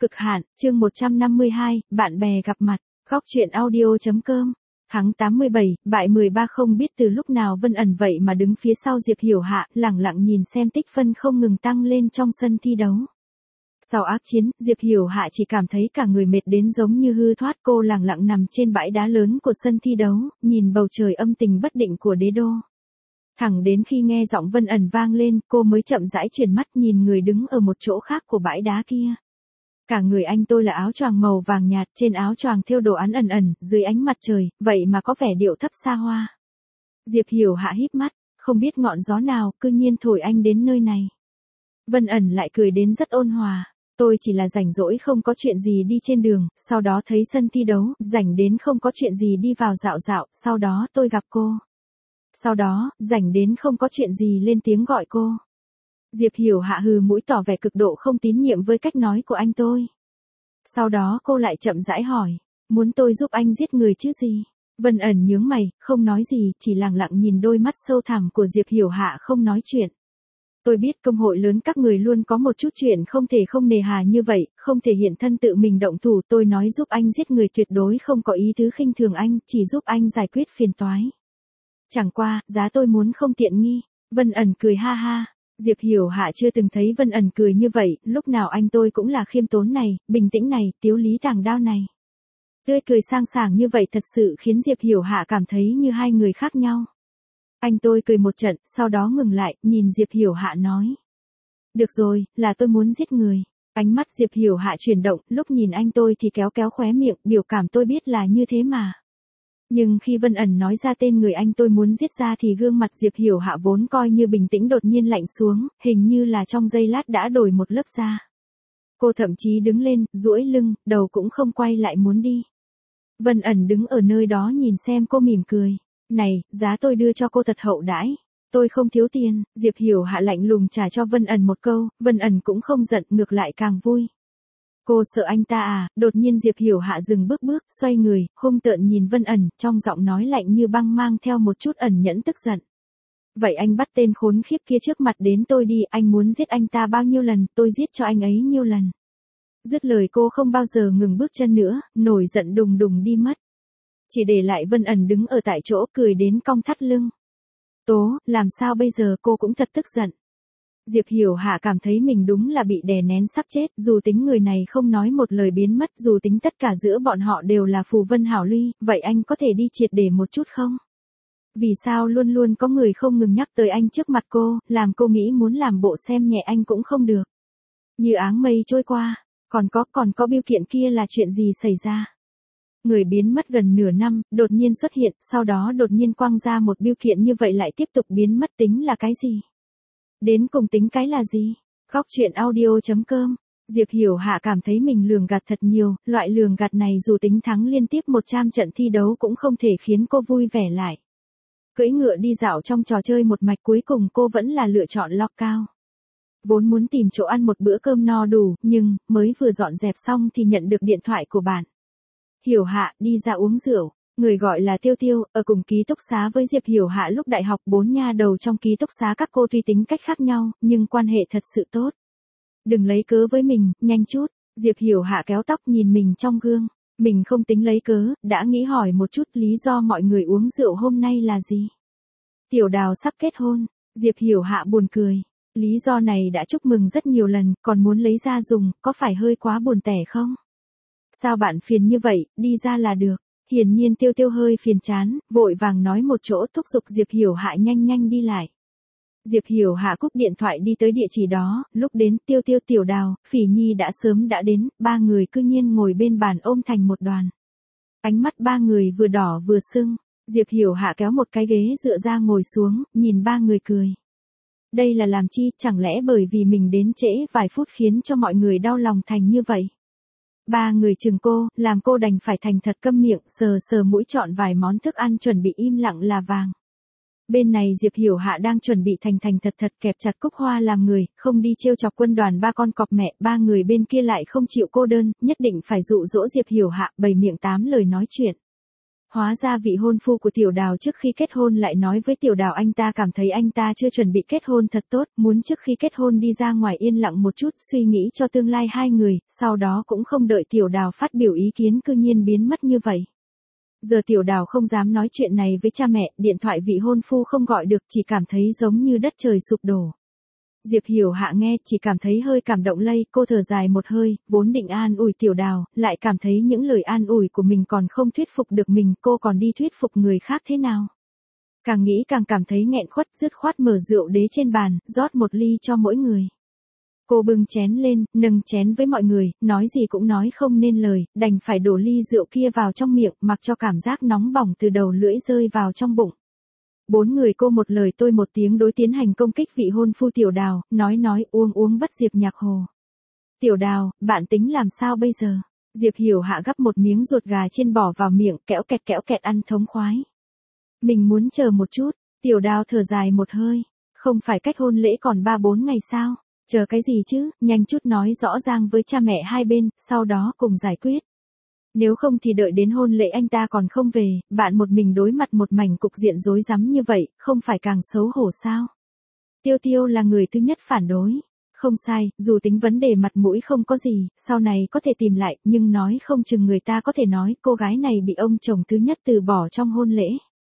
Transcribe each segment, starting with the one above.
Cực hạn, chương 152, bạn bè gặp mặt, góc chuyện audio.com. Tháng 87, bại 13 không biết từ lúc nào Vân ẩn vậy mà đứng phía sau Diệp Hiểu Hạ, lẳng lặng nhìn xem tích phân không ngừng tăng lên trong sân thi đấu. Sau ác chiến, Diệp Hiểu Hạ chỉ cảm thấy cả người mệt đến giống như hư thoát, cô lẳng lặng nằm trên bãi đá lớn của sân thi đấu, nhìn bầu trời âm tình bất định của đế đô. Thẳng đến khi nghe giọng Vân ẩn vang lên, cô mới chậm rãi chuyển mắt nhìn người đứng ở một chỗ khác của bãi đá kia. Cả người anh tôi là áo choàng màu vàng nhạt, trên áo choàng thêu đồ án ẩn ẩn, dưới ánh mặt trời, vậy mà có vẻ điệu thấp xa hoa. Diệp Hiểu Hạ híp mắt, không biết ngọn gió nào, cư nhiên thổi anh đến nơi này. Vân ẩn lại cười đến rất ôn hòa, tôi chỉ là rảnh rỗi không có chuyện gì đi trên đường, sau đó thấy sân thi đấu, rảnh đến không có chuyện gì đi vào dạo dạo, sau đó tôi gặp cô. Sau đó, rảnh đến không có chuyện gì lên tiếng gọi cô. Diệp Hiểu Hạ hừ mũi tỏ vẻ cực độ không tín nhiệm với cách nói của anh tôi. Sau đó cô lại chậm rãi hỏi, muốn tôi giúp anh giết người chứ gì? Vân ẩn nhướng mày, không nói gì, chỉ lặng lặng nhìn đôi mắt sâu thẳm của Diệp Hiểu Hạ không nói chuyện. Tôi biết công hội lớn các người luôn có một chút chuyện không thể không nề hà như vậy, không thể hiện thân tự mình động thủ, tôi nói giúp anh giết người tuyệt đối không có ý tứ khinh thường anh, chỉ giúp anh giải quyết phiền toái. Chẳng qua, giá tôi muốn không tiện nghi. Vân ẩn cười ha ha. Diệp Hiểu Hạ chưa từng thấy Vân ẩn cười như vậy, lúc nào anh tôi cũng là khiêm tốn này, bình tĩnh này, tiếu lý tàng đao này. Tươi cười sang sảng như vậy thật sự khiến Diệp Hiểu Hạ cảm thấy như hai người khác nhau. Anh tôi cười một trận, sau đó ngừng lại, nhìn Diệp Hiểu Hạ nói. Được rồi, là tôi muốn giết người. Ánh mắt Diệp Hiểu Hạ chuyển động, lúc nhìn anh tôi thì kéo kéo khóe miệng, biểu cảm tôi biết là như thế mà. Nhưng khi Vân ẩn nói ra tên người anh tôi muốn giết ra thì gương mặt Diệp Hiểu Hạ vốn coi như bình tĩnh đột nhiên lạnh xuống, hình như là trong giây lát đã đổi một lớp da. Cô thậm chí đứng lên, duỗi lưng, đầu cũng không quay lại muốn đi. Vân ẩn đứng ở nơi đó nhìn xem cô mỉm cười. Này, giá tôi đưa cho cô thật hậu đãi. Tôi không thiếu tiền. Diệp Hiểu Hạ lạnh lùng trả cho Vân ẩn một câu, Vân ẩn cũng không giận, ngược lại càng vui. Cô sợ anh ta à? Đột nhiên Diệp Hiểu Hạ dừng bước, xoay người, hung tợn nhìn Vân ẩn, trong giọng nói lạnh như băng mang theo một chút ẩn nhẫn tức giận. Vậy anh bắt tên khốn khiếp kia trước mặt đến tôi đi, anh muốn giết anh ta bao nhiêu lần, tôi giết cho anh ấy nhiêu lần. Dứt lời cô không bao giờ ngừng bước chân nữa, nổi giận đùng đùng đi mất. Chỉ để lại Vân ẩn đứng ở tại chỗ cười đến cong thắt lưng. Tố, làm sao bây giờ, cô cũng thật tức giận. Diệp Hiểu Hạ cảm thấy mình đúng là bị đè nén sắp chết, dù tính người này không nói một lời biến mất, dù tính tất cả giữa bọn họ đều là phù vân hảo ly, vậy anh có thể đi triệt để một chút không? Vì sao luôn luôn có người không ngừng nhắc tới anh trước mặt cô, làm cô nghĩ muốn làm bộ xem nhẹ anh cũng không được. Như áng mây trôi qua, còn có biêu kiện kia là chuyện gì xảy ra? Người biến mất gần nửa năm, đột nhiên xuất hiện, sau đó đột nhiên quăng ra một biêu kiện như vậy lại tiếp tục biến mất, tính là cái gì? Đến cùng tính cái là gì? Góc chuyện audio.com. Diệp Hiểu Hạ cảm thấy mình lường gạt thật nhiều, loại lường gạt này dù tính thắng liên tiếp 100 trận thi đấu cũng không thể khiến cô vui vẻ lại. Cưỡi ngựa đi dạo trong trò chơi một mạch cuối cùng cô vẫn là lựa chọn lo cao. Vốn muốn tìm chỗ ăn một bữa cơm no đủ, nhưng, mới vừa dọn dẹp xong thì nhận được điện thoại của bạn. Hiểu Hạ, đi ra uống rượu. Người gọi là Tiêu Tiêu, ở cùng ký túc xá với Diệp Hiểu Hạ lúc đại học, 4 nha đầu trong ký túc xá các cô tuy tính cách khác nhau, nhưng quan hệ thật sự tốt. Đừng lấy cớ với mình, nhanh chút. Diệp Hiểu Hạ kéo tóc nhìn mình trong gương. Mình không tính lấy cớ, đã nghĩ hỏi một chút lý do mọi người uống rượu hôm nay là gì. Tiểu Đào sắp kết hôn. Diệp Hiểu Hạ buồn cười. Lý do này đã chúc mừng rất nhiều lần, còn muốn lấy ra dùng, có phải hơi quá buồn tẻ không? Sao bạn phiền như vậy, đi ra là được. Hiển nhiên Tiêu Tiêu hơi phiền chán, vội vàng nói một chỗ thúc giục Diệp Hiểu Hạ nhanh nhanh đi lại. Diệp Hiểu Hạ cúp điện thoại đi tới địa chỉ đó, lúc đến Tiêu Tiêu, Tiểu Đào, Phỉ Nhi đã sớm đã đến, ba người cư nhiên ngồi bên bàn ôm thành một đoàn. Ánh mắt ba người vừa đỏ vừa sưng, Diệp Hiểu Hạ kéo một cái ghế dựa ra ngồi xuống, nhìn ba người cười. Đây là làm chi, chẳng lẽ bởi vì mình đến trễ vài phút khiến cho mọi người đau lòng thành như vậy? Ba người chừng cô, làm cô đành phải thành thật câm miệng, sờ sờ mũi chọn vài món thức ăn chuẩn bị im lặng là vàng. Bên này Diệp Hiểu Hạ đang chuẩn bị thành thật kẹp chặt cúc hoa làm người, không đi trêu chọc quân đoàn ba con cọp mẹ, ba người bên kia lại không chịu cô đơn, nhất định phải dụ dỗ Diệp Hiểu Hạ bày miệng tám lời nói chuyện. Hóa ra vị hôn phu của Tiểu Đào trước khi kết hôn lại nói với Tiểu Đào anh ta cảm thấy anh ta chưa chuẩn bị kết hôn thật tốt, muốn trước khi kết hôn đi ra ngoài yên lặng một chút, suy nghĩ cho tương lai hai người, sau đó cũng không đợi Tiểu Đào phát biểu ý kiến cư nhiên biến mất như vậy. Giờ Tiểu Đào không dám nói chuyện này với cha mẹ, điện thoại vị hôn phu không gọi được, chỉ cảm thấy giống như đất trời sụp đổ. Diệp Hiểu Hạ nghe chỉ cảm thấy hơi cảm động lây, cô thở dài một hơi, vốn định an ủi Tiểu Đào, lại cảm thấy những lời an ủi của mình còn không thuyết phục được mình, cô còn đi thuyết phục người khác thế nào. Càng nghĩ càng cảm thấy nghẹn khuất, dứt khoát mở rượu đế trên bàn, rót một ly cho mỗi người. Cô bưng chén lên, nâng chén với mọi người, nói gì cũng nói không nên lời, đành phải đổ ly rượu kia vào trong miệng, mặc cho cảm giác nóng bỏng từ đầu lưỡi rơi vào trong bụng. Bốn người cô một lời tôi một tiếng đối tiến hành công kích vị hôn phu Tiểu Đào, nói uống bất Diệp Nhạc Hồ. Tiểu Đào, bạn tính làm sao bây giờ? Diệp Hiểu Hạ gắp một miếng ruột gà chiên bỏ vào miệng, kẽo kẹt ăn thống khoái. Mình muốn chờ một chút, Tiểu Đào thở dài một hơi, không phải cách hôn lễ còn 3-4 ngày sao? Chờ cái gì chứ, nhanh chút nói rõ ràng với cha mẹ hai bên, sau đó cùng giải quyết. Nếu không thì đợi đến hôn lễ anh ta còn không về, bạn một mình đối mặt một mảnh cục diện rối rắm như vậy, không phải càng xấu hổ sao? Tiêu Tiêu là người thứ nhất phản đối. Không sai, dù tính vấn đề mặt mũi không có gì, sau này có thể tìm lại, nhưng nói không chừng người ta có thể nói cô gái này bị ông chồng thứ nhất từ bỏ trong hôn lễ.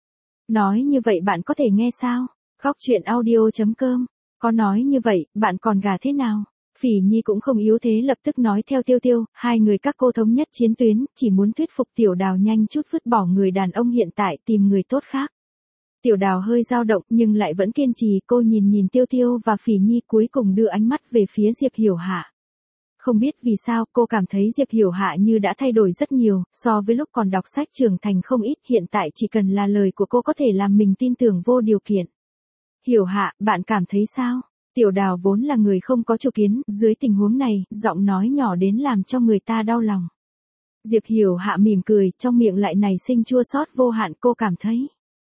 Nói như vậy bạn có thể nghe sao? Khóc chuyện audio.com. Có nói như vậy, bạn còn gà thế nào? Phỉ Nhi cũng không yếu thế lập tức nói theo Tiêu Tiêu, hai người các cô thống nhất chiến tuyến, chỉ muốn thuyết phục Tiểu Đào nhanh chút vứt bỏ người đàn ông hiện tại tìm người tốt khác. Tiểu Đào hơi dao động nhưng lại vẫn kiên trì, cô nhìn Tiêu Tiêu và Phỉ Nhi cuối cùng đưa ánh mắt về phía Diệp Hiểu Hạ. Không biết vì sao cô cảm thấy Diệp Hiểu Hạ như đã thay đổi rất nhiều, so với lúc còn đọc sách trưởng thành không ít, hiện tại chỉ cần là lời của cô có thể làm mình tin tưởng vô điều kiện. Hiểu Hạ, bạn cảm thấy sao? Tiểu Đào vốn là người không có chủ kiến, dưới tình huống này, giọng nói nhỏ đến làm cho người ta đau lòng. Diệp Hiểu Hạ mỉm cười, trong miệng lại nảy sinh chua xót vô hạn, cô cảm thấy.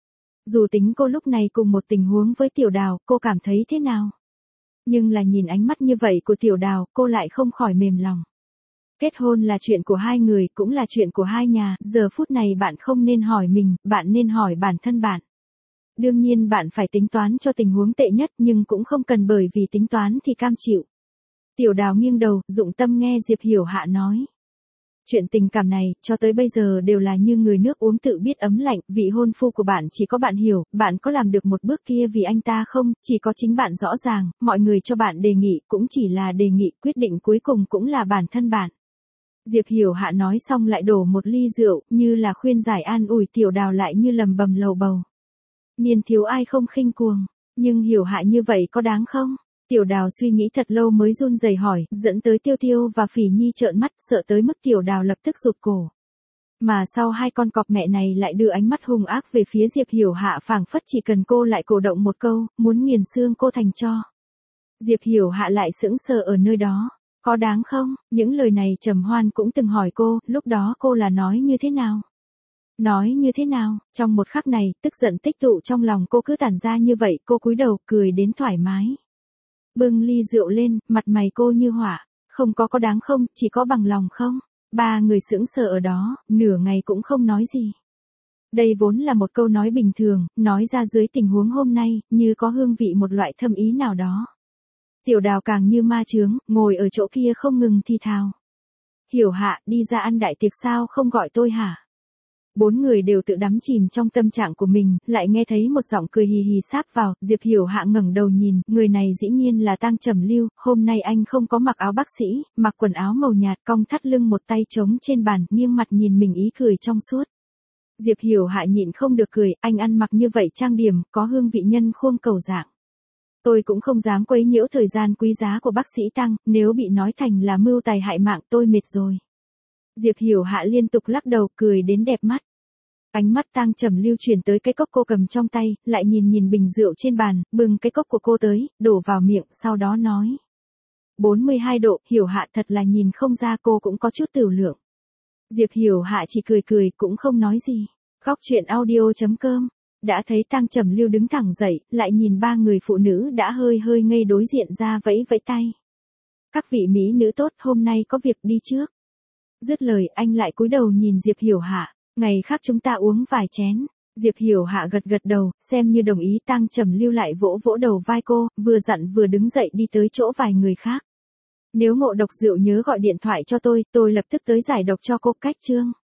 Dù tính cô lúc này cùng một tình huống với Tiểu Đào, cô cảm thấy thế nào? Nhưng là nhìn ánh mắt như vậy của Tiểu Đào, cô lại không khỏi mềm lòng. Kết hôn là chuyện của hai người, cũng là chuyện của hai nhà, giờ phút này bạn không nên hỏi mình, bạn nên hỏi bản thân bạn. Đương nhiên bạn phải tính toán cho tình huống tệ nhất nhưng cũng không cần bởi vì tính toán thì cam chịu. Tiểu Đào nghiêng đầu, dụng tâm nghe Diệp Hiểu Hạ nói. Chuyện tình cảm này, cho tới bây giờ đều là như người nước uống tự biết ấm lạnh, vị hôn phu của bạn chỉ có bạn hiểu, bạn có làm được một bước kia vì anh ta không, chỉ có chính bạn rõ ràng, mọi người cho bạn đề nghị cũng chỉ là đề nghị, quyết định cuối cùng cũng là bản thân bạn. Diệp Hiểu Hạ nói xong lại đổ một ly rượu, như là khuyên giải an ủi Tiểu Đào lại như lầm bầm lầu bầu. Niên thiếu ai không khinh cuồng, nhưng Hiểu Hạ như vậy có đáng không? Tiểu Đào suy nghĩ thật lâu mới run rẩy hỏi, dẫn tới Tiêu Tiêu và Phỉ Nhi trợn mắt, sợ tới mức Tiểu Đào lập tức rụt cổ. Mà sau hai con cọp mẹ này lại đưa ánh mắt hung ác về phía Diệp Hiểu Hạ, phảng phất chỉ cần cô lại cổ động một câu, muốn nghiền xương cô thành tro. Diệp Hiểu Hạ lại sững sờ ở nơi đó. Có đáng không? Những lời này Trầm Hoan cũng từng hỏi cô, lúc đó cô là nói như thế nào? Nói như thế nào? Trong một khắc này, tức giận tích tụ trong lòng cô cứ tản ra như vậy, cô cúi đầu, cười đến thoải mái. Bưng ly rượu lên, mặt mày cô như hỏa, không có đáng không, chỉ có bằng lòng không? Ba người sững sờ ở đó, nửa ngày cũng không nói gì. Đây vốn là một câu nói bình thường, nói ra dưới tình huống hôm nay, như có hương vị một loại thâm ý nào đó. Tiểu Đào càng như ma chướng, ngồi ở chỗ kia không ngừng thi thào. Hiểu Hạ, đi ra ăn đại tiệc sao không gọi tôi hả? Bốn người đều tự đắm chìm trong tâm trạng của mình, lại nghe thấy một giọng cười hì hì sáp vào, Diệp Hiểu Hạ ngẩng đầu nhìn, người này dĩ nhiên là Tang Trầm Lưu, hôm nay anh không có mặc áo bác sĩ, mặc quần áo màu nhạt, cong thắt lưng, một tay trống trên bàn, nghiêng mặt nhìn mình ý cười trong suốt. Diệp Hiểu Hạ nhịn không được cười, anh ăn mặc như vậy trang điểm, có hương vị nhân khuôn cầu dạng. Tôi cũng không dám quấy nhiễu thời gian quý giá của bác sĩ Tăng, nếu bị nói thành là mưu tài hại mạng tôi mệt rồi. Diệp Hiểu Hạ liên tục lắc đầu, cười đến đẹp mắt. Ánh mắt Tang Trầm Lưu chuyển tới cái cốc cô cầm trong tay, lại nhìn bình rượu trên bàn, bưng cái cốc của cô tới, đổ vào miệng, sau đó nói. 42 độ, Hiểu Hạ thật là nhìn không ra cô cũng có chút tửu lượng. Diệp Hiểu Hạ chỉ cười, cũng không nói gì. Khóc chuyện audio.com. Đã thấy Tang Trầm Lưu đứng thẳng dậy, lại nhìn ba người phụ nữ đã hơi ngây đối diện ra vẫy tay. Các vị mỹ nữ tốt, hôm nay có việc đi trước. Dứt lời anh lại cúi đầu nhìn Diệp Hiểu Hạ. Ngày khác chúng ta uống vài chén. Diệp Hiểu Hạ gật gật đầu, xem như đồng ý. Tang Trầm Lưu lại vỗ vỗ đầu vai cô, vừa dặn vừa đứng dậy đi tới chỗ vài người khác. Nếu ngộ độc rượu nhớ gọi điện thoại cho tôi lập tức tới giải độc cho cô. Cách Trương